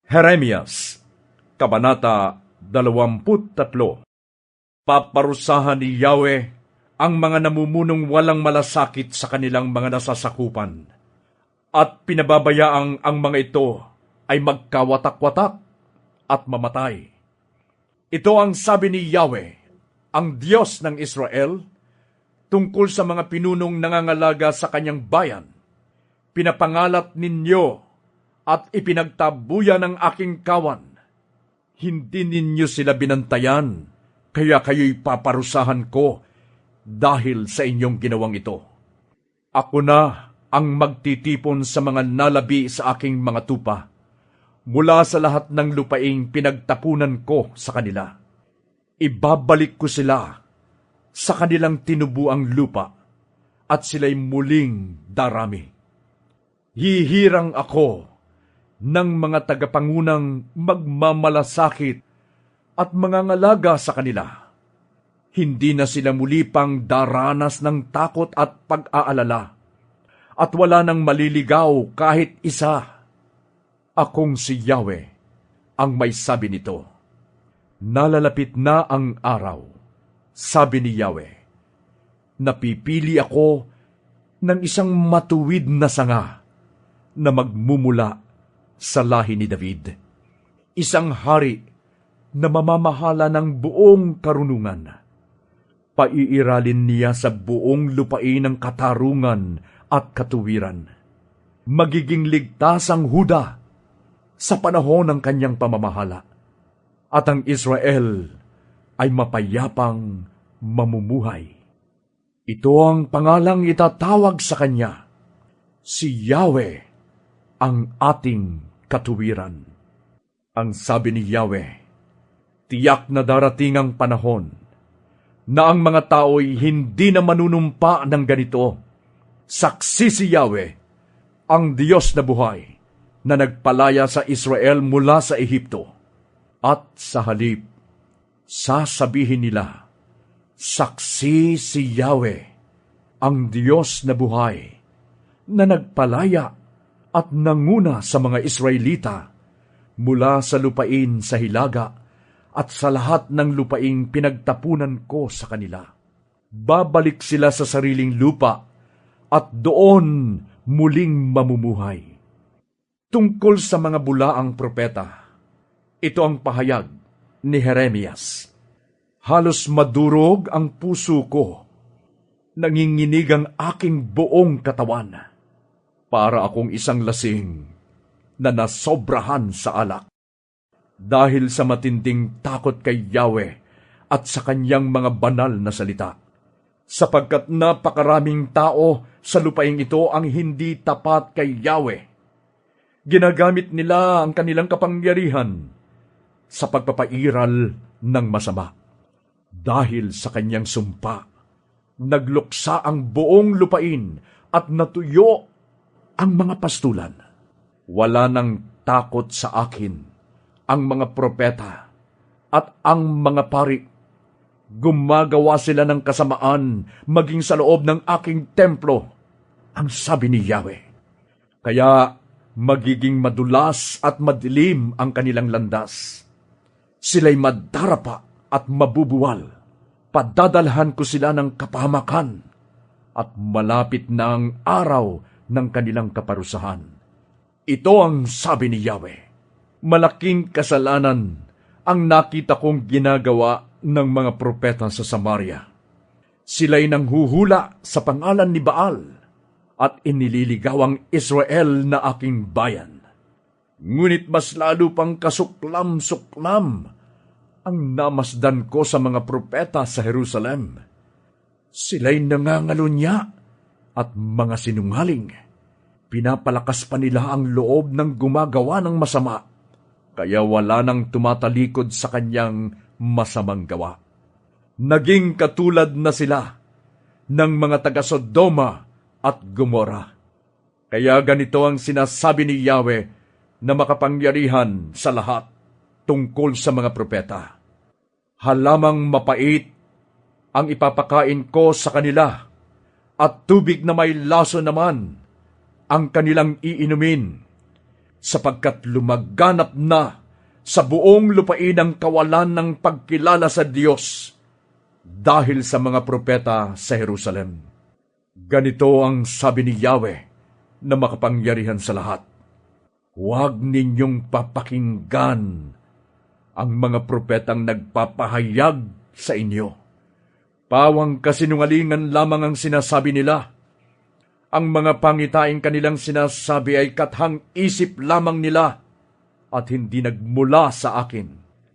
Jeremias, Kabanata 23. Paparusahan ni Yahweh ang mga namumunong walang malasakit sa kanilang mga nasasakupan, at pinababayaang ang mga ito ay magkawatak-watak at mamatay. Ito ang sabi ni Yahweh, ang Diyos ng Israel, tungkol sa mga pinunong nangangalaga sa kanyang bayan. Pinapangalat ninyo at ipinagtabuyan ng aking kawan. Hindi ninyo sila binantayan, kaya kayo'y paparusahan ko dahil sa inyong ginawang ito. Ako na ang magtitipon sa mga nalabi sa aking mga tupa, mula sa lahat ng lupaing pinagtapunan ko sa kanila. Ibabalik ko sila sa kanilang tinubuang lupa, at sila'y muling darami. Hihirang ako ng mga tagapangunang magmamalasakit at mangangalaga sa kanila. Hindi na sila muli pang daranas ng takot at pag-aalala, at wala nang maliligaw kahit isa. Akong si Yahweh ang may sabi nito. Nalalapit na ang araw, sabi ni Yahweh. Napipili ako ng isang matuwid na sanga na magmumula sa lahi ni David. Isang hari na mamamahala ng buong karunungan. Paiiralin niya sa buong lupain ng katarungan at katuwiran. Magiging ligtas ang Huda sa panahon ng kanyang pamamahala, at ang Israel ay mapayapang mamumuhay. Ito ang pangalang itatawag sa kanya, si Yahweh, ang ating katuwiran. Ang sabi ni Yahweh, tiyak na darating ang panahon na ang mga tao'y hindi na manunumpa ng ganito. Saksi si Yahweh, ang Diyos na buhay, na nagpalaya sa Israel mula sa Ehipto. At sa halip, sasabihin nila, saksi si Yahweh, ang Diyos na buhay, na nagpalaya at nanguna sa mga Israelita mula sa lupain sa hilaga at sa lahat ng lupaing pinagtapunan ko sa kanila. Babalik sila sa sariling lupa at doon muling mamumuhay. Tungkol sa mga bulaang propeta, ito ang pahayag ni Jeremias. Halos madurog ang puso ko, nanginginig ang aking buong katawan. Para akong isang lasing na nasobrahan sa alak. Dahil sa matinding takot kay Yahweh at sa kanyang mga banal na salita. Sapagkat napakaraming tao sa lupaing ito ang hindi tapat kay Yahweh. Ginagamit nila ang kanilang kapangyarihan sa pagpapairal ng masama. Dahil sa kanyang sumpa, nagluksa ang buong lupain at natuyo ang mga pastulan. Wala nang takot sa akin ang mga propeta at ang mga pari. Gumagawa sila ng kasamaan maging sa loob ng aking templo, ang sabi ni Yahweh. Kaya magiging madulas at madilim ang kanilang landas. Sila'y madarapa at mabubuwal. Padadalhan ko sila ng kapahamakan at malapit na ang araw ng kanilang kaparusahan. Ito ang sabi ni Yahweh. Malaking kasalanan ang nakita kong ginagawa ng mga propeta sa Samaria. Sila'y nanghuhula sa pangalan ni Baal at inililigaw ang Israel na aking bayan. Ngunit mas lalo pang kasuklam-suklam ang namasdan ko sa mga propeta sa Jerusalem. Sila'y nangangalunya at mga sinungaling. Pinapalakas pa nila ang loob ng gumagawa ng masama, kaya wala nang tumatalikod sa kanyang masamang gawa. Naging katulad na sila ng mga taga-Sodoma at Gomora. Kaya ganito ang sinasabi ni Yahweh na makapangyarihan sa lahat tungkol sa mga propeta. Halamang mapait ang ipapakain ko sa kanila, at tubig na may laso naman ang kanilang iinumin. sapagkat lumaganap na sa buong lupain ang kawalan ng pagkilala sa Diyos dahil sa mga propeta sa Jerusalem. Ganito ang sabi ni Yahweh na makapangyarihan sa lahat. Huwag ninyong papakinggan ang mga propetang nagpapahayag sa inyo. Pawang kasinungalingan lamang ang sinasabi nila. Ang mga pangitaing kanilang sinasabi ay kathang isip lamang nila at hindi nagmula sa akin.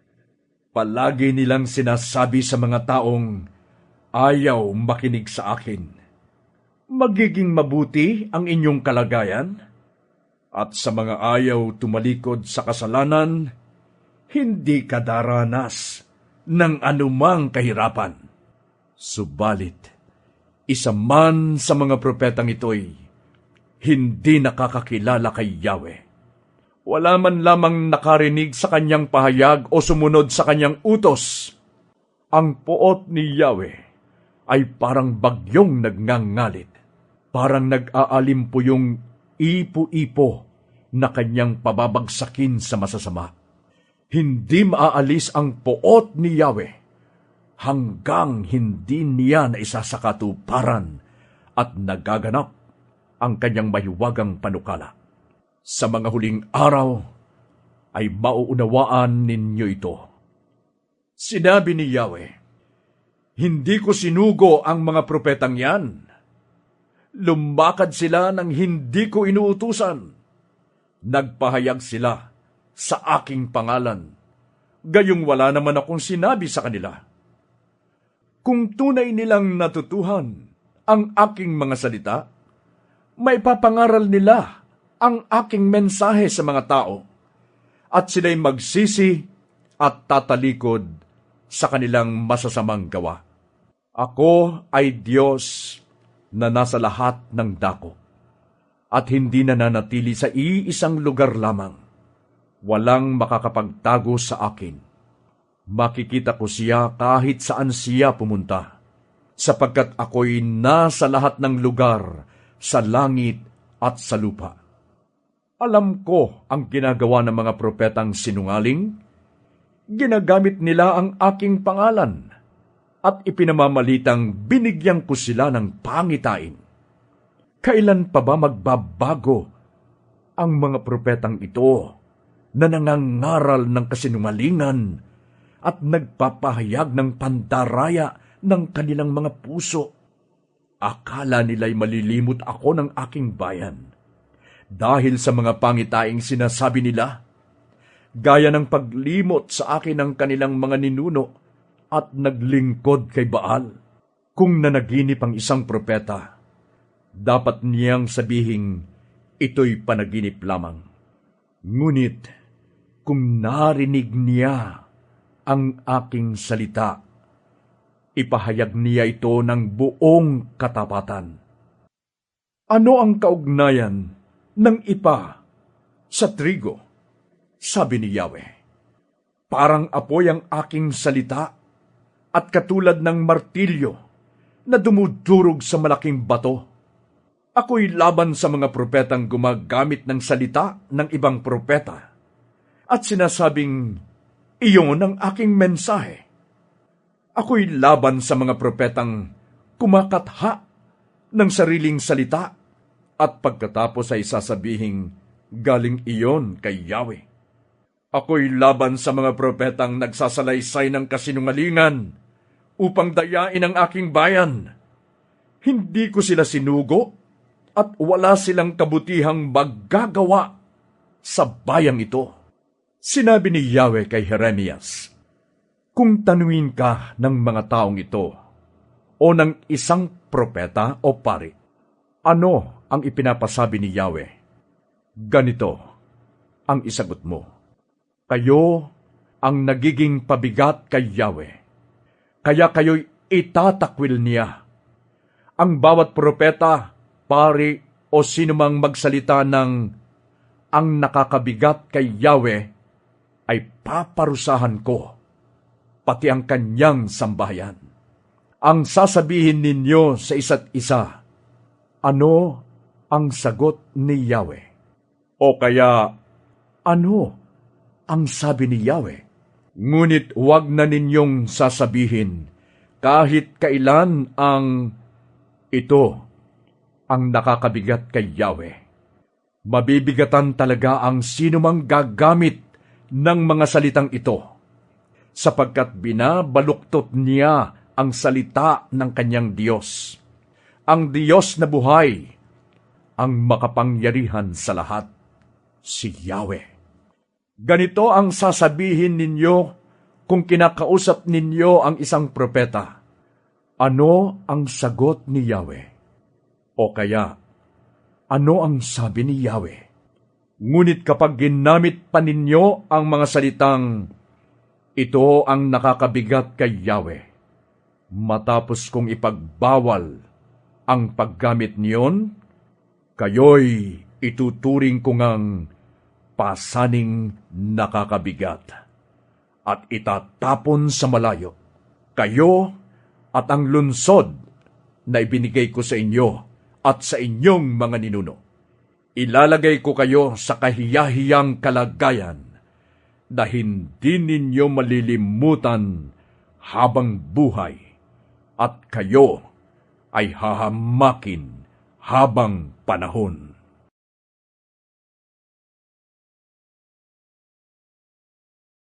Palagi nilang sinasabi sa mga taong ayaw makinig sa akin, magiging mabuti ang inyong kalagayan, at sa mga ayaw tumalikod sa kasalanan, hindi ka daranas ng anumang kahirapan. Subalit, isa man sa mga propetang ito'y hindi nakakakilala kay Yahweh. Wala man lamang nakarinig sa kanyang pahayag o sumunod sa kanyang utos. Ang puot ni Yahweh ay parang bagyong nagngangalit, parang nag-aalimpo yung ipo-ipo na kanyang pababagsakin sa masasama. Hindi maaalis ang puot ni Yahweh hanggang hindi niya na isasakatuparan at nagaganap ang kanyang mahiwagang panukala. Sa mga huling araw ay mauunawaan ninyo ito. Sinabi ni Yahweh, hindi ko sinugo ang mga propetang yan. Lumakad sila nang hindi ko inuutusan. Nagpahayag sila sa aking pangalan, gayong wala naman akong sinabi sa kanila. Kung tunay nilang natutuhan ang aking mga salita, may papangaral nila ang aking mensahe sa mga tao, at sila'y magsisi at tatalikod sa kanilang masasamang gawa. Ako ay Diyos na nasa lahat ng dako, at hindi nananatili sa iisang lugar lamang. Walang makakapagtago sa akin. Makikita ko siya kahit saan siya pumunta, sapagkat ako'y nasa lahat ng lugar, sa langit at sa lupa. Alam ko ang ginagawa ng mga propetang sinungaling. Ginagamit nila ang aking pangalan at ipinamamalitang binigyan ko sila ng pangitain. Kailan pa ba magbabago ang mga propetang ito na nangangaral ng kasinungalingan at nagpapahayag ng pandaraya ng kanilang mga puso? Akala nila'y malilimot ako ng aking bayan dahil sa mga pangitaing sinasabi nila, gaya ng paglimot sa akin ng kanilang mga ninuno at naglingkod kay Baal. Kung nanaginip ang isang propeta, dapat niyang sabihing ito'y panaginip lamang. Ngunit kung narinig niya ang aking salita, ipahayag niya ito ng buong katapatan. Ano ang kaugnayan ng ipa sa trigo? Sabi ni Yahweh, parang apoy ang aking salita at katulad ng martilyo na dumudurog sa malaking bato. Ako'y laban sa mga propetang gumagamit ng salita ng ibang propeta at sinasabing, iyon ang aking mensahe. Ako'y laban sa mga propetang kumakatha ng sariling salita at pagkatapos ay sasabihing galing iyon kay Yahweh. Ako'y laban sa mga propetang nagsasalaysay ng kasinungalingan upang dayain ang aking bayan. Hindi ko sila sinugo at wala silang kabutihang maggagawa sa bayang ito. Sinabi ni Yahweh kay Jeremias, kung tanuin ka ng mga taong ito o ng isang propeta o pari, ano ang ipinapasabi ni Yahweh? Ganito ang isagot mo. Kayo ang nagiging pabigat kay Yahweh, kaya kayo'y itatakwil niya. Ang bawat propeta, pari o sinumang magsalita ng ang nakakabigat kay Yahweh ay paparusahan ko, pati ang kanyang sambahayan. Ang sasabihin ninyo sa isa't isa, ano ang sagot ni Yahweh? O kaya Ano ang sabi ni Yahweh? Ngunit huwag na ninyong sasabihin kahit kailan ang ito ang nakakabigat kay Yahweh. Mabibigatan talaga ang sinumang gagamit ng mga salitang ito, sapagkat binabaluktot niya ang salita ng kanyang Diyos, ang Diyos na buhay, ang makapangyarihan sa lahat, si Yahweh. Ganito ang sasabihin ninyo kung kinakausap ninyo ang isang propeta. Ano ang sagot ni Yahweh? O kaya, ano ang sabi ni Yahweh? Ngunit kapag ginamit pa ninyo ang mga salitang, ito ang nakakabigat kay Yahweh, matapos kong ipagbawal ang paggamit niyon, kayo'y ituturing ko ngang pasaning nakakabigat at itatapon sa malayo kayo at ang lunsod na ibinigay ko sa inyo at sa inyong mga ninuno. Ilalagay ko kayo sa kahiyahiyang kalagayan na hindi ninyo malilimutan habang buhay at kayo ay hahamakin habang panahon.